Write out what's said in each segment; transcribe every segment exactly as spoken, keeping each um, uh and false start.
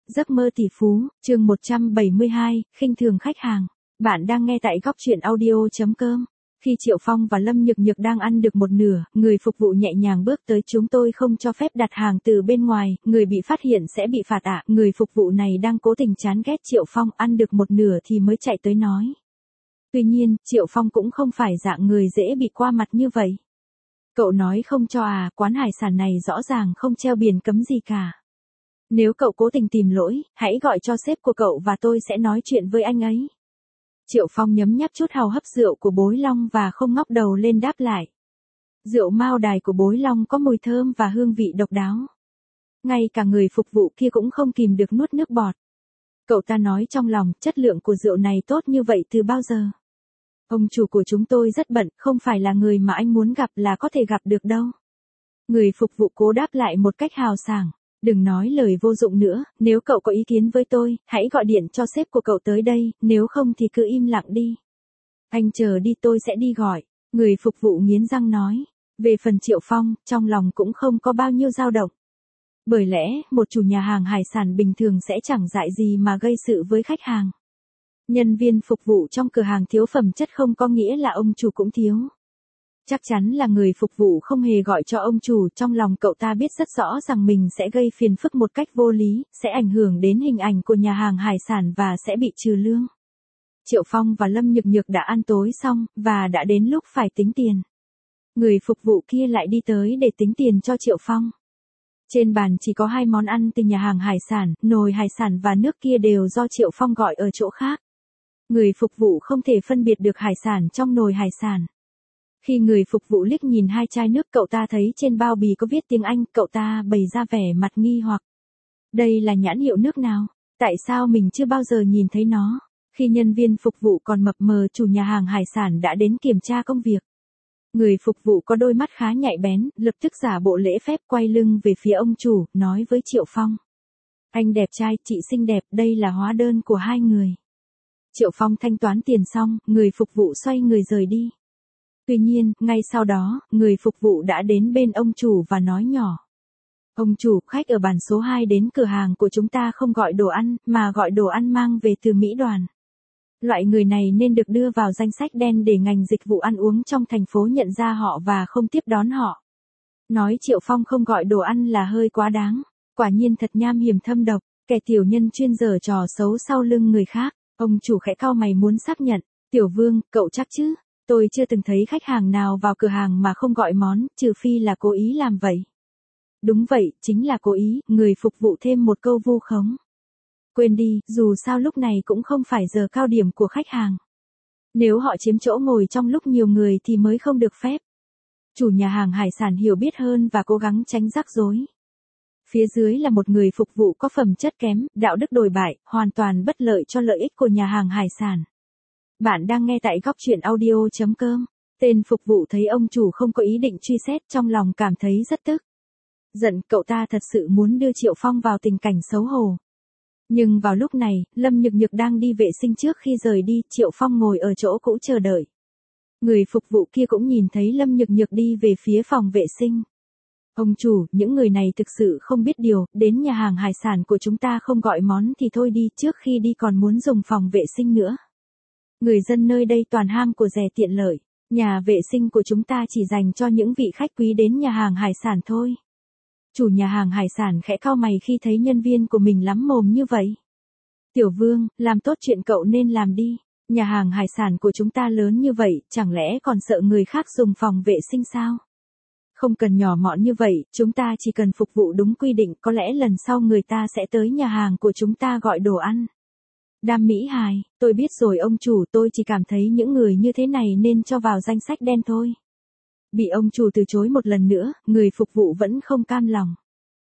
Giấc mơ tỷ phú, chương một trăm bảy mươi hai, khinh thường khách hàng. Bạn đang nghe tại góc truyện audio.com. Khi Triệu Phong và Lâm Nhược Nhược đang ăn được một nửa, người phục vụ nhẹ nhàng bước tới, chúng tôi không cho phép đặt hàng từ bên ngoài, người bị phát hiện sẽ bị phạt ạ. Người phục vụ này đang cố tình chán ghét Triệu Phong, ăn được một nửa thì mới chạy tới nói. Tuy nhiên, Triệu Phong cũng không phải dạng người dễ bị qua mặt như vậy. Cậu nói không cho à, quán hải sản này rõ ràng không treo biển cấm gì cả. Nếu cậu cố tình tìm lỗi, hãy gọi cho sếp của cậu và tôi sẽ nói chuyện với anh ấy. Triệu Phong nhấm nháp chút hào hấp rượu của Bối Long và không ngóc đầu lên đáp lại. Rượu Mao Đài của Bối Long có mùi thơm và hương vị độc đáo. Ngay cả người phục vụ kia cũng không kìm được nuốt nước bọt. Cậu ta nói trong lòng, chất lượng của rượu này tốt như vậy từ bao giờ? Ông chủ của chúng tôi rất bận, không phải là người mà anh muốn gặp là có thể gặp được đâu. Người phục vụ cố đáp lại một cách hào sảng. Đừng nói lời vô dụng nữa, nếu cậu có ý kiến với tôi, hãy gọi điện cho sếp của cậu tới đây, nếu không thì cứ im lặng đi. Anh chờ đi, tôi sẽ đi gọi. Người phục vụ nghiến răng nói. Về phần Triệu Phong, trong lòng cũng không có bao nhiêu dao động. Bởi lẽ, một chủ nhà hàng hải sản bình thường sẽ chẳng dại gì mà gây sự với khách hàng. Nhân viên phục vụ trong cửa hàng thiếu phẩm chất không có nghĩa là ông chủ cũng thiếu. Chắc chắn là người phục vụ không hề gọi cho ông chủ, trong lòng cậu ta biết rất rõ rằng mình sẽ gây phiền phức một cách vô lý, sẽ ảnh hưởng đến hình ảnh của nhà hàng hải sản và sẽ bị trừ lương. Triệu Phong và Lâm Nhược Nhược đã ăn tối xong, và đã đến lúc phải tính tiền. Người phục vụ kia lại đi tới để tính tiền cho Triệu Phong. Trên bàn chỉ có hai món ăn từ nhà hàng hải sản, nồi hải sản và nước kia đều do Triệu Phong gọi ở chỗ khác. Người phục vụ không thể phân biệt được hải sản trong nồi hải sản. Khi người phục vụ liếc nhìn hai chai nước, cậu ta thấy trên bao bì có viết tiếng Anh, cậu ta bày ra vẻ mặt nghi hoặc. Đây là nhãn hiệu nước nào? Tại sao mình chưa bao giờ nhìn thấy nó? Khi nhân viên phục vụ còn mập mờ, chủ nhà hàng hải sản đã đến kiểm tra công việc. Người phục vụ có đôi mắt khá nhạy bén, lập tức giả bộ lễ phép quay lưng về phía ông chủ, nói với Triệu Phong. Anh đẹp trai, chị xinh đẹp, đây là hóa đơn của hai người. Triệu Phong thanh toán tiền xong, người phục vụ xoay người rời đi. Tuy nhiên, ngay sau đó, người phục vụ đã đến bên ông chủ và nói nhỏ. Ông chủ, khách ở bàn số hai đến cửa hàng của chúng ta không gọi đồ ăn, mà gọi đồ ăn mang về từ Mỹ đoàn. Loại người này nên được đưa vào danh sách đen để ngành dịch vụ ăn uống trong thành phố nhận ra họ và không tiếp đón họ. Nói Triệu Phong không gọi đồ ăn là hơi quá đáng. Quả nhiên thật nham hiểm thâm độc, kẻ tiểu nhân chuyên giở trò xấu sau lưng người khác. Ông chủ khẽ cau mày muốn xác nhận. Tiểu Vương, cậu chắc chứ? Tôi chưa từng thấy khách hàng nào vào cửa hàng mà không gọi món, trừ phi là cố ý làm vậy. Đúng vậy, chính là cố ý, người phục vụ thêm một câu vu khống. Quên đi, dù sao lúc này cũng không phải giờ cao điểm của khách hàng. Nếu họ chiếm chỗ ngồi trong lúc nhiều người thì mới không được phép. Chủ nhà hàng hải sản hiểu biết hơn và cố gắng tránh rắc rối. Phía dưới là một người phục vụ có phẩm chất kém, đạo đức đồi bại, hoàn toàn bất lợi cho lợi ích của nhà hàng hải sản. Bạn đang nghe tại góc truyện audio.com. Tên phục vụ thấy ông chủ không có ý định truy xét, trong lòng cảm thấy rất tức. Giận, cậu ta thật sự muốn đưa Triệu Phong vào tình cảnh xấu hổ. Nhưng vào lúc này, Lâm Nhược Nhược đang đi vệ sinh trước khi rời đi, Triệu Phong ngồi ở chỗ cũ chờ đợi. Người phục vụ kia cũng nhìn thấy Lâm Nhược Nhược đi về phía phòng vệ sinh. Ông chủ, những người này thực sự không biết điều, đến nhà hàng hải sản của chúng ta không gọi món thì thôi đi, trước khi đi còn muốn dùng phòng vệ sinh nữa. Người dân nơi đây toàn ham của rẻ tiện lợi, nhà vệ sinh của chúng ta chỉ dành cho những vị khách quý đến nhà hàng hải sản thôi. Chủ nhà hàng hải sản khẽ cau mày khi thấy nhân viên của mình lắm mồm như vậy. Tiểu Vương, làm tốt chuyện cậu nên làm đi, nhà hàng hải sản của chúng ta lớn như vậy, chẳng lẽ còn sợ người khác dùng phòng vệ sinh sao? Không cần nhỏ mọn như vậy, chúng ta chỉ cần phục vụ đúng quy định, có lẽ lần sau người ta sẽ tới nhà hàng của chúng ta gọi đồ ăn. Đam Mỹ hài, tôi biết rồi ông chủ, tôi chỉ cảm thấy những người như thế này nên cho vào danh sách đen thôi. Bị ông chủ từ chối một lần nữa, người phục vụ vẫn không cam lòng.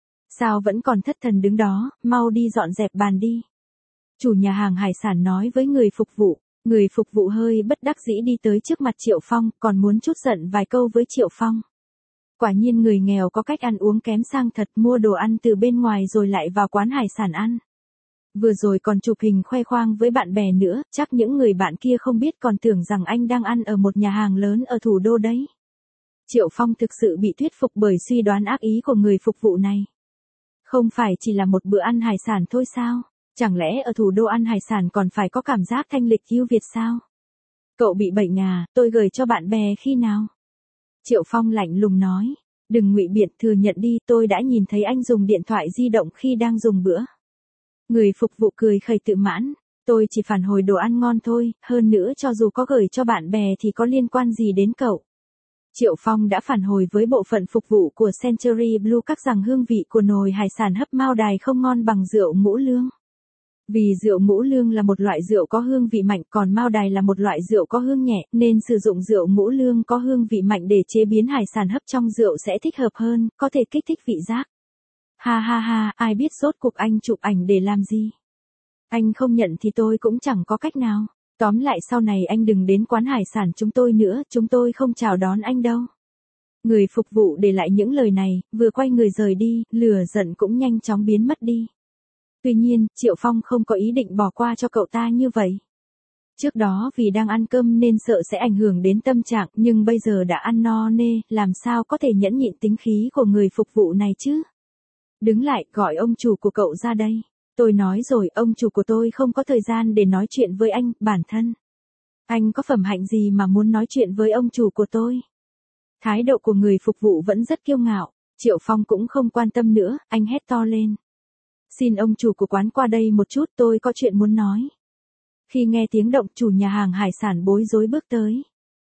Sao vẫn còn thất thần đứng đó, mau đi dọn dẹp bàn đi. Chủ nhà hàng hải sản nói với người phục vụ, người phục vụ hơi bất đắc dĩ đi tới trước mặt Triệu Phong, còn muốn trút giận vài câu với Triệu Phong. Quả nhiên người nghèo có cách ăn uống kém sang thật, mua đồ ăn từ bên ngoài rồi lại vào quán hải sản ăn. Vừa rồi còn chụp hình khoe khoang với bạn bè nữa, chắc những người bạn kia không biết còn tưởng rằng anh đang ăn ở một nhà hàng lớn ở thủ đô đấy. Triệu Phong thực sự bị thuyết phục bởi suy đoán ác ý của người phục vụ này. Không phải chỉ là một bữa ăn hải sản thôi sao? Chẳng lẽ ở thủ đô ăn hải sản còn phải có cảm giác thanh lịch yêu Việt sao? Cậu bị bệnh à, tôi gửi cho bạn bè khi nào? Triệu Phong lạnh lùng nói. Đừng ngụy biện, thừa nhận đi, tôi đã nhìn thấy anh dùng điện thoại di động khi đang dùng bữa. Người phục vụ cười khẩy tự mãn. Tôi chỉ phản hồi đồ ăn ngon thôi, hơn nữa cho dù có gửi cho bạn bè thì có liên quan gì đến cậu. Triệu Phong đã phản hồi với bộ phận phục vụ của Century Blue Các rằng hương vị của nồi hải sản hấp Mao Đài không ngon bằng rượu Ngũ Lương. Vì rượu Ngũ Lương là một loại rượu có hương vị mạnh, còn Mao Đài là một loại rượu có hương nhẹ, nên sử dụng rượu Ngũ Lương có hương vị mạnh để chế biến hải sản hấp trong rượu sẽ thích hợp hơn, có thể kích thích vị giác. Ha ha ha, ai biết rốt cuộc anh chụp ảnh để làm gì? Anh không nhận thì tôi cũng chẳng có cách nào. Tóm lại sau này anh đừng đến quán hải sản chúng tôi nữa, chúng tôi không chào đón anh đâu. Người phục vụ để lại những lời này, vừa quay người rời đi, lửa giận cũng nhanh chóng biến mất đi. Tuy nhiên, Triệu Phong không có ý định bỏ qua cho cậu ta như vậy. Trước đó vì đang ăn cơm nên sợ sẽ ảnh hưởng đến tâm trạng, nhưng bây giờ đã ăn no nê, làm sao có thể nhẫn nhịn tính khí của người phục vụ này chứ? Đứng lại, gọi ông chủ của cậu ra đây. Tôi nói rồi, ông chủ của tôi không có thời gian để nói chuyện với anh, bản thân. Anh có phẩm hạnh gì mà muốn nói chuyện với ông chủ của tôi? Thái độ của người phục vụ vẫn rất kiêu ngạo, Triệu Phong cũng không quan tâm nữa, anh hét to lên. Xin ông chủ của quán qua đây một chút, tôi có chuyện muốn nói. Khi nghe tiếng động, chủ nhà hàng hải sản bối rối bước tới.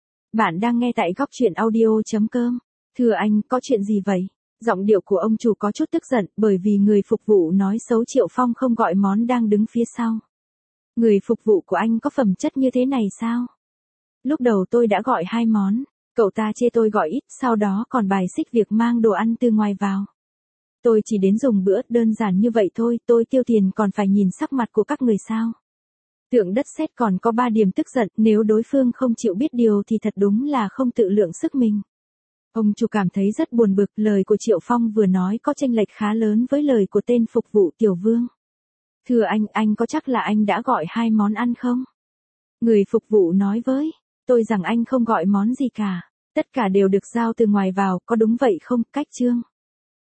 Bạn đang nghe tại góc truyện audio.com. Thưa anh, có chuyện gì vậy? Giọng điệu của ông chủ có chút tức giận, bởi vì người phục vụ nói xấu Triệu Phong không gọi món đang đứng phía sau. Người phục vụ của anh có phẩm chất như thế này sao? Lúc đầu tôi đã gọi hai món, cậu ta chê tôi gọi ít, sau đó còn bài xích việc mang đồ ăn từ ngoài vào. Tôi chỉ đến dùng bữa, đơn giản như vậy thôi, tôi tiêu tiền còn phải nhìn sắc mặt của các người sao? Tượng đất sét còn có ba điểm tức giận, nếu đối phương không chịu biết điều thì thật đúng là không tự lượng sức mình. Ông chủ cảm thấy rất buồn bực, lời của Triệu Phong vừa nói có chênh lệch khá lớn với lời của tên phục vụ Tiểu Vương. Thưa anh, anh có chắc là anh đã gọi hai món ăn không? Người phục vụ nói với tôi rằng anh không gọi món gì cả, tất cả đều được giao từ ngoài vào, có đúng vậy không? Cách chương